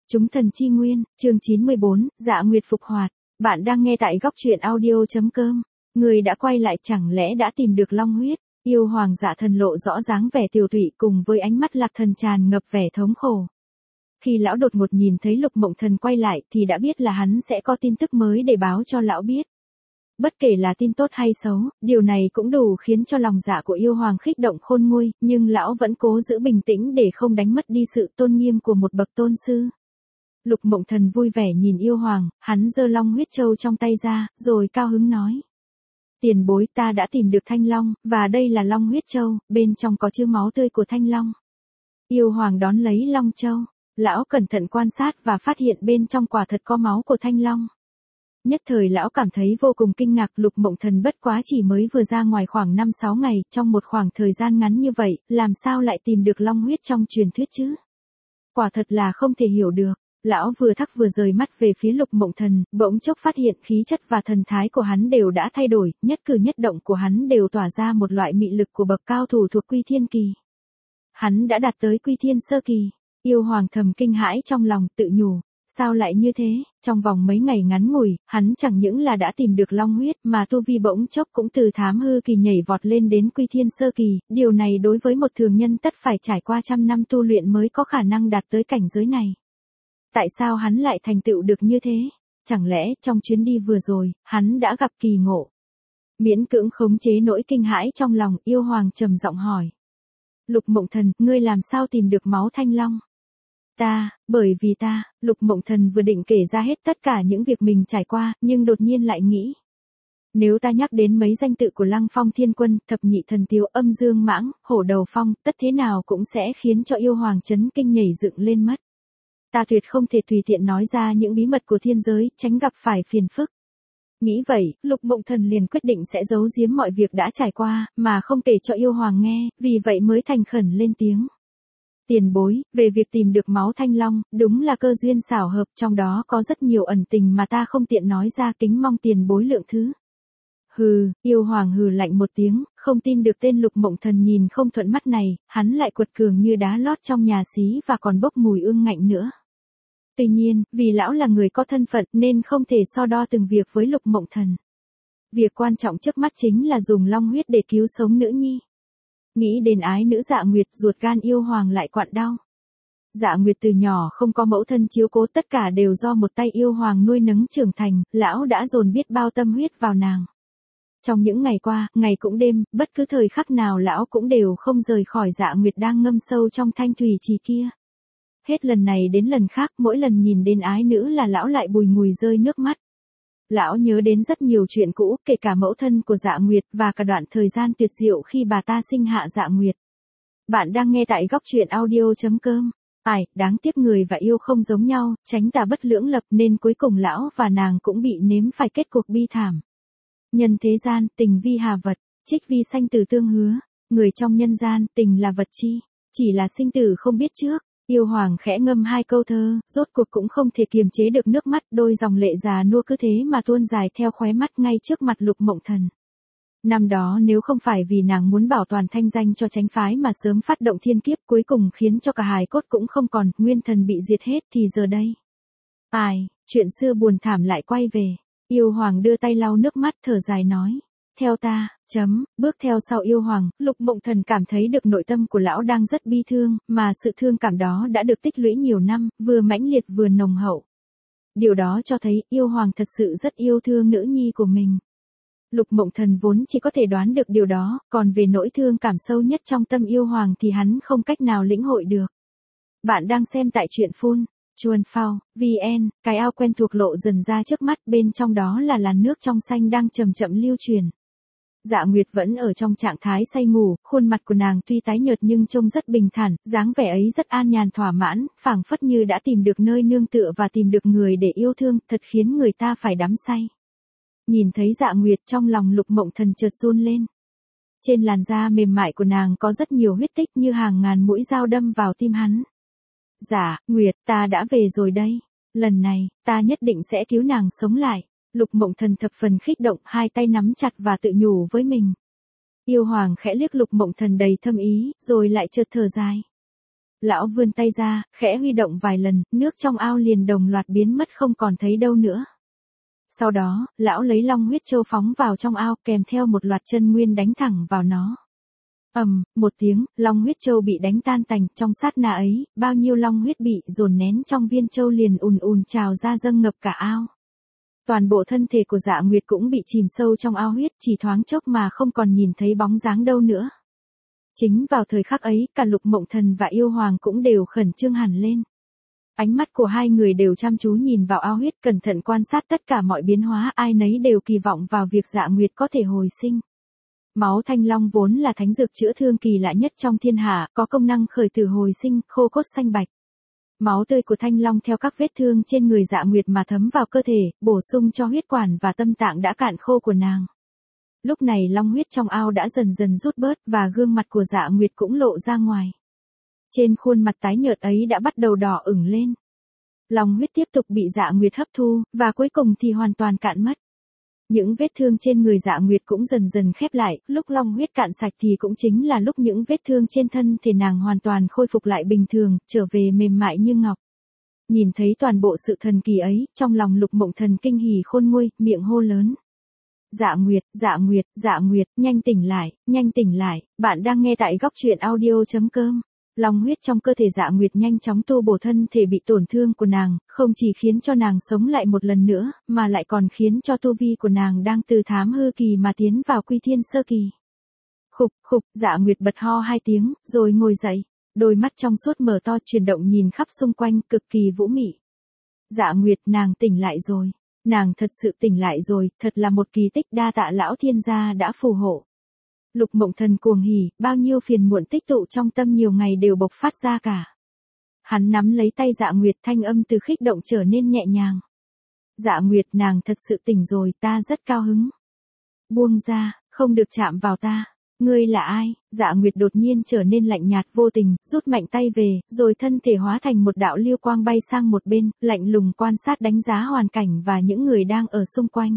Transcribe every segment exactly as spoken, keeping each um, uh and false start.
Chúng thần chi nguyên, chương chín mươi bốn, Dạ Nguyệt phục hoạt. Bạn đang nghe tại góc truyện audio chấm com. Người đã quay lại chẳng lẽ đã tìm được long huyết. Yêu hoàng Dạ Thần lộ rõ dáng vẻ tiều tụy cùng với ánh mắt Lạc Thần tràn ngập vẻ thống khổ. Khi lão đột ngột nhìn thấy Lục Mộng Thần quay lại thì đã biết là hắn sẽ có tin tức mới để báo cho lão biết. Bất kể là tin tốt hay xấu, điều này cũng đủ khiến cho lòng dạ của yêu hoàng khích động khôn nguôi, nhưng lão vẫn cố giữ bình tĩnh để không đánh mất đi sự tôn nghiêm của một bậc tôn sư. Lục Mộng Thần vui vẻ nhìn yêu hoàng, hắn giơ long huyết châu trong tay ra, rồi cao hứng nói. Tiền bối, ta đã tìm được thanh long, và đây là long huyết châu, bên trong có chứa máu tươi của thanh long. Yêu hoàng đón lấy long châu, lão cẩn thận quan sát và phát hiện bên trong quả thật có máu của thanh long. Nhất thời lão cảm thấy vô cùng kinh ngạc. Lục Mộng Thần bất quá chỉ mới vừa ra ngoài khoảng năm sáu ngày, trong một khoảng thời gian ngắn như vậy, làm sao lại tìm được long huyết trong truyền thuyết chứ? Quả thật là không thể hiểu được. Lão vừa thắc vừa rời mắt về phía Lục Mộng Thần, bỗng chốc phát hiện khí chất và thần thái của hắn đều đã thay đổi, nhất cử nhất động của hắn đều tỏa ra một loại mị lực của bậc cao thủ thuộc Quy Thiên Kỳ. Hắn đã đạt tới Quy Thiên Sơ Kỳ. Yêu hoàng thầm kinh hãi trong lòng, tự nhủ. Sao lại như thế, trong vòng mấy ngày ngắn ngủi, hắn chẳng những là đã tìm được long huyết mà tu vi bỗng chốc cũng từ thám hư kỳ nhảy vọt lên đến Quy Thiên Sơ Kỳ, điều này đối với một thường nhân tất phải trải qua trăm năm tu luyện mới có khả năng đạt tới cảnh giới này. Tại sao hắn lại thành tựu được như thế? Chẳng lẽ trong chuyến đi vừa rồi, hắn đã gặp kỳ ngộ? Miễn cưỡng khống chế nỗi kinh hãi trong lòng, yêu hoàng trầm giọng hỏi. Lục Mộng Thần, ngươi làm sao tìm được máu thanh long? Ta, bởi vì ta, Lục Mộng Thần vừa định kể ra hết tất cả những việc mình trải qua, nhưng đột nhiên lại nghĩ. Nếu ta nhắc đến mấy danh tự của Lăng Phong Thiên Quân, Thập Nhị Thần Tiếu, Âm Dương Mãng, Hổ Đầu Phong, tất thế nào cũng sẽ khiến cho yêu hoàng chấn kinh nhảy dựng lên mất. Ta tuyệt không thể tùy tiện nói ra những bí mật của thiên giới, tránh gặp phải phiền phức. Nghĩ vậy, Lục Mộng Thần liền quyết định sẽ giấu giếm mọi việc đã trải qua, mà không kể cho yêu hoàng nghe, vì vậy mới thành khẩn lên tiếng. Tiền bối, về việc tìm được máu thanh long, đúng là cơ duyên xảo hợp, trong đó có rất nhiều ẩn tình mà ta không tiện nói ra, kính mong tiền bối lượng thứ. Hừ, yêu hoàng hừ lạnh một tiếng, không tin được tên Lục Mộng Thần nhìn không thuận mắt này, hắn lại quật cường như đá lót trong nhà xí và còn bốc mùi ương ngạnh nữa. Tuy nhiên, vì lão là người có thân phận nên không thể so đo từng việc với Lục Mộng Thần. Việc quan trọng trước mắt chính là dùng long huyết để cứu sống nữ nhi. Nghĩ đến ái nữ Dạ Nguyệt, ruột gan yêu hoàng lại quặn đau. Dạ Nguyệt từ nhỏ không có mẫu thân chiếu cố, tất cả đều do một tay yêu hoàng nuôi nấng trưởng thành, lão đã dồn biết bao tâm huyết vào nàng. Trong những ngày qua, ngày cũng đêm, bất cứ thời khắc nào lão cũng đều không rời khỏi Dạ Nguyệt đang ngâm sâu trong thanh thủy trì kia. Hết lần này đến lần khác, mỗi lần nhìn đến ái nữ là lão lại bùi ngùi rơi nước mắt. Lão nhớ đến rất nhiều chuyện cũ, kể cả mẫu thân của Dạ Nguyệt và cả đoạn thời gian tuyệt diệu khi bà ta sinh hạ Dạ Nguyệt. Bạn đang nghe tại góc truyện audio chấm com. Ai, đáng tiếc người và yêu không giống nhau, tránh tà bất lưỡng lập nên cuối cùng lão và nàng cũng bị nếm phải kết cuộc bi thảm. Nhân thế gian, tình vi hà vật, trích vi sanh tử tương hứa. Người trong nhân gian, tình là vật chi, chỉ là sinh tử không biết trước. Yêu hoàng khẽ ngâm hai câu thơ, rốt cuộc cũng không thể kiềm chế được nước mắt, đôi dòng lệ già nua cứ thế mà tuôn dài theo khóe mắt ngay trước mặt Lục Mộng Thần. Năm đó nếu không phải vì nàng muốn bảo toàn thanh danh cho chánh phái mà sớm phát động thiên kiếp cuối cùng khiến cho cả hài cốt cũng không còn, nguyên thần bị diệt hết thì giờ đây. Ai, chuyện xưa buồn thảm lại quay về. Yêu hoàng đưa tay lau nước mắt thở dài nói. Theo ta, chấm, bước theo sau yêu hoàng, Lục Mộng Thần cảm thấy được nội tâm của lão đang rất bi thương, mà sự thương cảm đó đã được tích lũy nhiều năm, vừa mãnh liệt vừa nồng hậu. Điều đó cho thấy yêu hoàng thật sự rất yêu thương nữ nhi của mình. Lục Mộng Thần vốn chỉ có thể đoán được điều đó, còn về nỗi thương cảm sâu nhất trong tâm yêu hoàng thì hắn không cách nào lĩnh hội được. Bạn đang xem tại truyện phun, chuồn phao, vn, cái ao quen thuộc lộ dần ra trước mắt, bên trong đó là làn nước trong xanh đang chậm chậm lưu truyền. Dạ Nguyệt vẫn ở trong trạng thái say ngủ, khuôn mặt của nàng tuy tái nhợt nhưng trông rất bình thản, dáng vẻ ấy rất an nhàn thỏa mãn, phảng phất như đã tìm được nơi nương tựa và tìm được người để yêu thương, thật khiến người ta phải đắm say. Nhìn thấy Dạ Nguyệt, trong lòng Lục Mộng Thần chợt run lên. Trên làn da mềm mại của nàng có rất nhiều huyết tích như hàng ngàn mũi dao đâm vào tim hắn. Dạ, Nguyệt, ta đã về rồi đây. Lần này, ta nhất định sẽ cứu nàng sống lại. Lục Mộng Thần thập phần khích động, hai tay nắm chặt và tự nhủ với mình. Yêu hoàng khẽ liếc Lục Mộng Thần đầy thâm ý, rồi lại chợt thở dài. Lão vươn tay ra, khẽ huy động vài lần, nước trong ao liền đồng loạt biến mất không còn thấy đâu nữa. Sau đó, lão lấy long huyết châu phóng vào trong ao kèm theo một loạt chân nguyên đánh thẳng vào nó. Ầm, một tiếng, long huyết châu bị đánh tan tành, trong sát na ấy, bao nhiêu long huyết bị dồn nén trong viên châu liền ùn ùn trào ra dâng ngập cả ao. Toàn bộ thân thể của Dạ Nguyệt cũng bị chìm sâu trong ao huyết, chỉ thoáng chốc mà không còn nhìn thấy bóng dáng đâu nữa. Chính vào thời khắc ấy, cả Lục Mộng Thần và Yêu Hoàng cũng đều khẩn trương hẳn lên. Ánh mắt của hai người đều chăm chú nhìn vào ao huyết, cẩn thận quan sát tất cả mọi biến hóa, ai nấy đều kỳ vọng vào việc Dạ Nguyệt có thể hồi sinh. Máu thanh long vốn là thánh dược chữa thương kỳ lạ nhất trong thiên hạ, có công năng khởi tử hồi sinh, khô cốt xanh bạch. Máu tươi của thanh long theo các vết thương trên người Dạ Nguyệt mà thấm vào cơ thể, bổ sung cho huyết quản và tâm tạng đã cạn khô của nàng. Lúc này long huyết trong ao đã dần dần rút bớt và gương mặt của Dạ Nguyệt cũng lộ ra ngoài. Trên khuôn mặt tái nhợt ấy đã bắt đầu đỏ ửng lên. Long huyết tiếp tục bị Dạ Nguyệt hấp thu, và cuối cùng thì hoàn toàn cạn mất. Những vết thương trên người Dạ Nguyệt cũng dần dần khép lại, lúc long huyết cạn sạch thì cũng chính là lúc những vết thương trên thân thể nàng hoàn toàn khôi phục lại bình thường, trở về mềm mại như ngọc. Nhìn thấy toàn bộ sự thần kỳ ấy, trong lòng Lục Mộng Thần kinh hỉ khôn nguôi, miệng hô lớn. Dạ Nguyệt, Dạ Nguyệt, Dạ Nguyệt, nhanh tỉnh lại, nhanh tỉnh lại, bạn đang nghe tại góc truyện audio chấm com. Long huyết trong cơ thể Dạ Nguyệt nhanh chóng tu bổ thân thể bị tổn thương của nàng, không chỉ khiến cho nàng sống lại một lần nữa, mà lại còn khiến cho tu vi của nàng đang từ thám hư kỳ mà tiến vào quy thiên sơ kỳ. Khục, khục, Dạ Nguyệt bật ho hai tiếng, rồi ngồi dậy, đôi mắt trong suốt mở to chuyển động nhìn khắp xung quanh, cực kỳ vũ mị. Dạ Nguyệt, nàng tỉnh lại rồi. Nàng thật sự tỉnh lại rồi, thật là một kỳ tích, đa tạ lão thiên gia đã phù hộ. Lục Mộng Thần cuồng hỉ, bao nhiêu phiền muộn tích tụ trong tâm nhiều ngày đều bộc phát ra cả. Hắn nắm lấy tay Dạ Nguyệt, thanh âm từ khích động trở nên nhẹ nhàng. Dạ Nguyệt, nàng thật sự tỉnh rồi, ta rất cao hứng. Buông ra, không được chạm vào ta. Ngươi là ai? Dạ Nguyệt đột nhiên trở nên lạnh nhạt vô tình, rút mạnh tay về, rồi thân thể hóa thành một đạo lưu quang bay sang một bên, lạnh lùng quan sát đánh giá hoàn cảnh và những người đang ở xung quanh.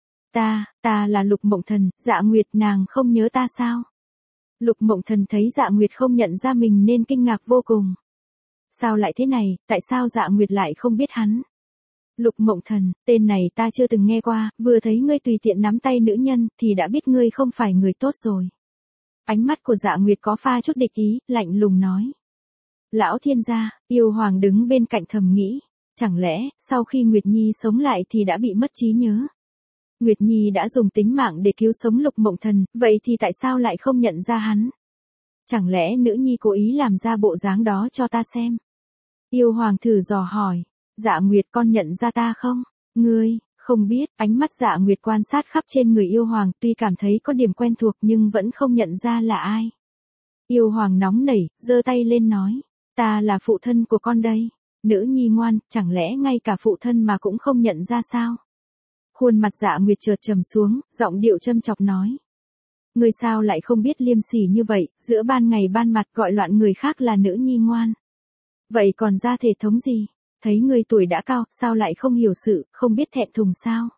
Ta, ta là Lục Mộng Thần, Dạ Nguyệt, nàng không nhớ ta sao? Lục Mộng Thần thấy Dạ Nguyệt không nhận ra mình nên kinh ngạc vô cùng. Sao lại thế này, tại sao Dạ Nguyệt lại không biết hắn? Lục Mộng Thần, tên này ta chưa từng nghe qua, vừa thấy ngươi tùy tiện nắm tay nữ nhân, thì đã biết ngươi không phải người tốt rồi. Ánh mắt của Dạ Nguyệt có pha chút địch ý, lạnh lùng nói. Lão thiên gia, Yêu Hoàng đứng bên cạnh thầm nghĩ, chẳng lẽ, sau khi Nguyệt Nhi sống lại thì đã bị mất trí nhớ? Nguyệt Nhi đã dùng tính mạng để cứu sống Lục Mộng Thần, vậy thì tại sao lại không nhận ra hắn? Chẳng lẽ nữ nhi cố ý làm ra bộ dáng đó cho ta xem? Yêu Hoàng thử dò hỏi, Dạ Nguyệt, con nhận ra ta không? Ngươi, không biết, ánh mắt Dạ Nguyệt quan sát khắp trên người Yêu Hoàng, tuy cảm thấy có điểm quen thuộc nhưng vẫn không nhận ra là ai. Yêu Hoàng nóng nảy, giơ tay lên nói, ta là phụ thân của con đây. Nữ nhi ngoan, chẳng lẽ ngay cả phụ thân mà cũng không nhận ra sao? Khuôn mặt Dạ Nguyệt chợt trầm xuống, giọng điệu châm chọc nói. Ngươi sao lại không biết liêm sỉ như vậy, giữa ban ngày ban mặt gọi loạn người khác là nữ nhi ngoan. Vậy còn ra thể thống gì? Thấy ngươi tuổi đã cao, sao lại không hiểu sự, không biết thẹn thùng sao?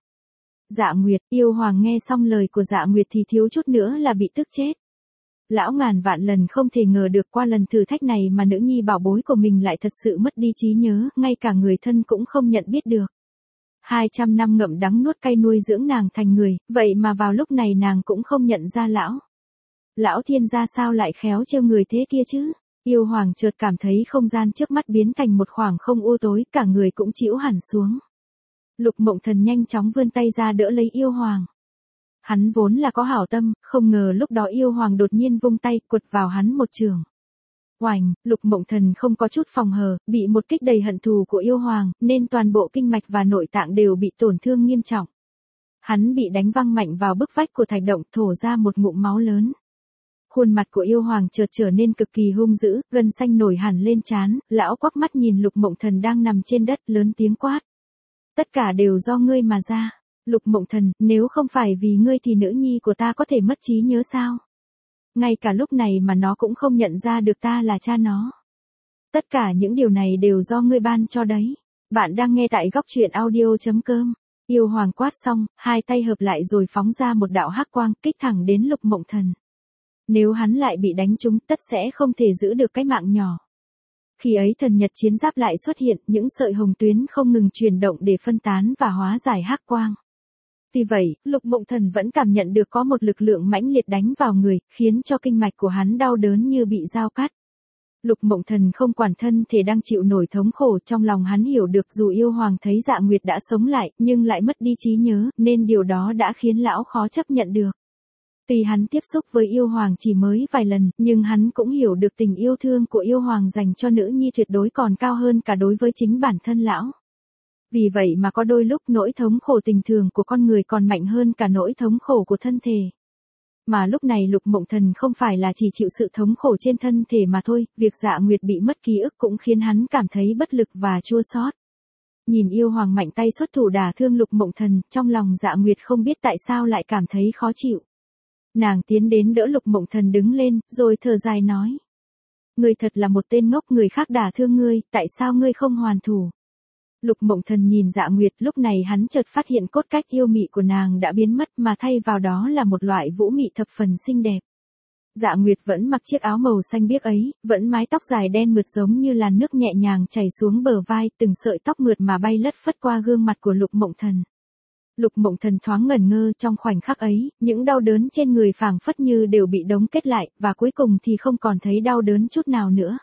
Dạ Nguyệt, Yêu Hoàng nghe xong lời của Dạ Nguyệt thì thiếu chút nữa là bị tức chết. Lão ngàn vạn lần không thể ngờ được qua lần thử thách này mà nữ nhi bảo bối của mình lại thật sự mất đi trí nhớ, ngay cả người thân cũng không nhận biết được. Hai trăm năm ngậm đắng nuốt cay nuôi dưỡng nàng thành người, vậy mà vào lúc này nàng cũng không nhận ra lão. Lão thiên gia sao lại khéo trêu người thế kia chứ? Yêu Hoàng chợt cảm thấy không gian trước mắt biến thành một khoảng không u tối, cả người cũng chĩu hẳn xuống. Lục Mộng Thần nhanh chóng vươn tay ra đỡ lấy Yêu Hoàng. Hắn vốn là có hảo tâm, không ngờ lúc đó Yêu Hoàng đột nhiên vung tay, quật vào hắn một chưởng. Oành, Lục Mộng Thần không có chút phòng hờ, bị một kích đầy hận thù của Yêu Hoàng, nên toàn bộ kinh mạch và nội tạng đều bị tổn thương nghiêm trọng. Hắn bị đánh văng mạnh vào bức vách của thạch động, thổ ra một ngụm máu lớn. Khuôn mặt của Yêu Hoàng chợt trở nên cực kỳ hung dữ, gân xanh nổi hẳn lên trán, lão quắc mắt nhìn Lục Mộng Thần đang nằm trên đất, lớn tiếng quát. Tất cả đều do ngươi mà ra. Lục Mộng Thần, nếu không phải vì ngươi thì nữ nhi của ta có thể mất trí nhớ sao? Ngay cả lúc này mà nó cũng không nhận ra được ta là cha nó. Tất cả những điều này đều do ngươi ban cho đấy. Bạn đang nghe tại góc truyện audio chấm com. Yêu Hoàng quát xong, hai tay hợp lại rồi phóng ra một đạo hắc quang, kích thẳng đến Lục Mộng Thần. Nếu hắn lại bị đánh trúng, tất sẽ không thể giữ được cái mạng nhỏ. Khi ấy thần nhật chiến giáp lại xuất hiện, những sợi hồng tuyến không ngừng chuyển động để phân tán và hóa giải hắc quang. Tuy vậy, Lục Mộng Thần vẫn cảm nhận được có một lực lượng mãnh liệt đánh vào người, khiến cho kinh mạch của hắn đau đớn như bị dao cắt. Lục Mộng Thần không quản thân thể đang chịu nổi thống khổ, trong lòng hắn hiểu được dù yêu hoàng thấy Dạ Nguyệt đã sống lại, nhưng lại mất đi trí nhớ, nên điều đó đã khiến lão khó chấp nhận được. Tuy hắn tiếp xúc với yêu hoàng chỉ mới vài lần, nhưng hắn cũng hiểu được tình yêu thương của yêu hoàng dành cho nữ nhi tuyệt đối còn cao hơn cả đối với chính bản thân lão. Vì vậy mà có đôi lúc nỗi thống khổ tình thường của con người còn mạnh hơn cả nỗi thống khổ của thân thể. Mà lúc này Lục Mộng Thần không phải là chỉ chịu sự thống khổ trên thân thể mà thôi, việc Dạ Nguyệt bị mất ký ức cũng khiến hắn cảm thấy bất lực và chua xót. Nhìn yêu hoàng mạnh tay xuất thủ đả thương Lục Mộng Thần, trong lòng Dạ Nguyệt không biết tại sao lại cảm thấy khó chịu. Nàng tiến đến đỡ Lục Mộng Thần đứng lên, rồi thở dài nói. Ngươi thật là một tên ngốc, người khác đả thương ngươi, tại sao ngươi không hoàn thủ? Lục Mộng Thần nhìn Dạ Nguyệt, lúc này hắn chợt phát hiện cốt cách yêu mị của nàng đã biến mất mà thay vào đó là một loại vũ mị thập phần xinh đẹp. Dạ Nguyệt vẫn mặc chiếc áo màu xanh biếc ấy, vẫn mái tóc dài đen mượt giống như làn nước nhẹ nhàng chảy xuống bờ vai, từng sợi tóc mượt mà bay lất phất qua gương mặt của Lục Mộng Thần. Lục Mộng Thần thoáng ngẩn ngơ, trong khoảnh khắc ấy, những đau đớn trên người phảng phất như đều bị đóng kết lại, và cuối cùng thì không còn thấy đau đớn chút nào nữa.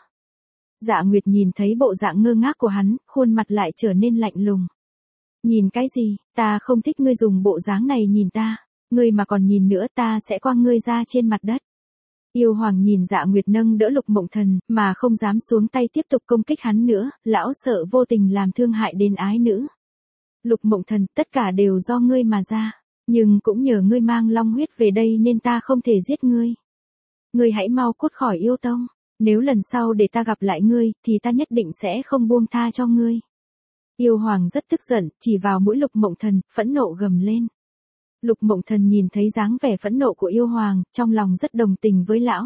Dạ Nguyệt nhìn thấy bộ dạng ngơ ngác của hắn, khuôn mặt lại trở nên lạnh lùng. Nhìn cái gì, ta không thích ngươi dùng bộ dáng này nhìn ta, ngươi mà còn nhìn nữa ta sẽ quăng ngươi ra trên mặt đất. Yêu hoàng nhìn Dạ Nguyệt nâng đỡ Lục Mộng Thần, mà không dám xuống tay tiếp tục công kích hắn nữa, lão sợ vô tình làm thương hại đến ái nữ. Lục Mộng Thần, tất cả đều do ngươi mà ra, nhưng cũng nhờ ngươi mang long huyết về đây nên ta không thể giết ngươi. Ngươi hãy mau cút khỏi yêu tông, nếu lần sau để ta gặp lại ngươi, thì ta nhất định sẽ không buông tha cho ngươi. Yêu hoàng rất tức giận, chỉ vào mũi Lục Mộng Thần, phẫn nộ gầm lên. Lục Mộng Thần nhìn thấy dáng vẻ phẫn nộ của yêu hoàng, trong lòng rất đồng tình với lão.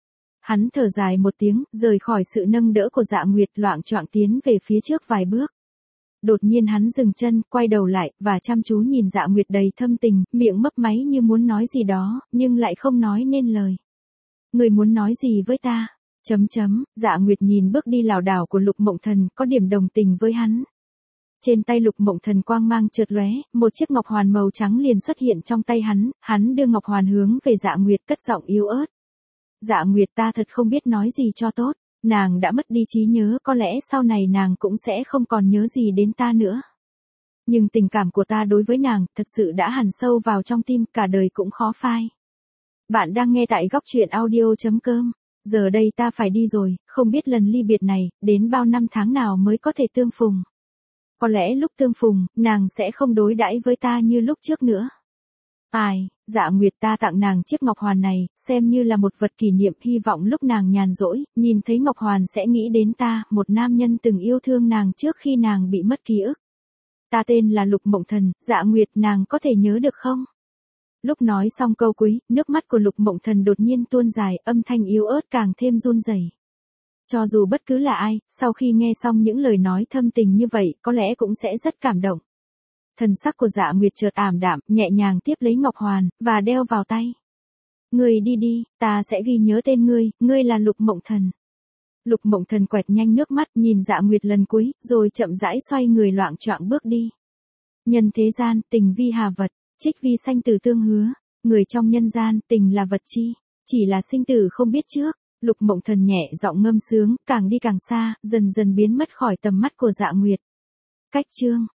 Hắn thở dài một tiếng, rời khỏi sự nâng đỡ của Dạ Nguyệt, loạng choạng tiến về phía trước vài bước. Đột nhiên hắn dừng chân, quay đầu lại, và chăm chú nhìn Dạ Nguyệt đầy thâm tình, miệng mấp máy như muốn nói gì đó, nhưng lại không nói nên lời. Người muốn nói gì với ta? Chấm chấm, Dạ Nguyệt nhìn bước đi lảo đảo của Lục Mộng Thần, có điểm đồng tình với hắn. Trên tay Lục Mộng Thần quang mang chợt lóe, một chiếc ngọc hoàn màu trắng liền xuất hiện trong tay hắn, hắn đưa ngọc hoàn hướng về Dạ Nguyệt, cất giọng yếu ớt. Dạ Nguyệt, ta thật không biết nói gì cho tốt. Nàng đã mất đi trí nhớ, có lẽ sau này nàng cũng sẽ không còn nhớ gì đến ta nữa. Nhưng tình cảm của ta đối với nàng, thật sự đã hằn sâu vào trong tim, cả đời cũng khó phai. Bạn đang nghe tại góc truyện audio chấm com. Giờ đây ta phải đi rồi, không biết lần ly biệt này, đến bao năm tháng nào mới có thể tương phùng. Có lẽ lúc tương phùng, nàng sẽ không đối đãi với ta như lúc trước nữa. Ai, Dạ Nguyệt, ta tặng nàng chiếc ngọc hoàn này, xem như là một vật kỷ niệm, hy vọng lúc nàng nhàn rỗi, nhìn thấy ngọc hoàn sẽ nghĩ đến ta, một nam nhân từng yêu thương nàng trước khi nàng bị mất ký ức. Ta tên là Lục Mộng Thần, Dạ Nguyệt, nàng có thể nhớ được không? Lúc nói xong câu cuối, nước mắt của Lục Mộng Thần đột nhiên tuôn dài, âm thanh yếu ớt càng thêm run rẩy. Cho dù bất cứ là ai, sau khi nghe xong những lời nói thâm tình như vậy, có lẽ cũng sẽ rất cảm động. Thần sắc của Dạ Nguyệt chợt ảm đạm, nhẹ nhàng tiếp lấy ngọc hoàn, và đeo vào tay. Ngươi đi đi, ta sẽ ghi nhớ tên ngươi, ngươi là Lục Mộng Thần. Lục Mộng Thần quẹt nhanh nước mắt, nhìn Dạ Nguyệt lần cuối, rồi chậm rãi xoay người loạng choạng bước đi. Nhân thế gian, tình vi hà vật, trích vi sanh tử tương hứa. Người trong nhân gian, tình là vật chi, chỉ là sinh tử không biết trước. Lục Mộng Thần nhẹ giọng ngâm sướng, càng đi càng xa, dần dần biến mất khỏi tầm mắt của Dạ Nguyệt. Cách chương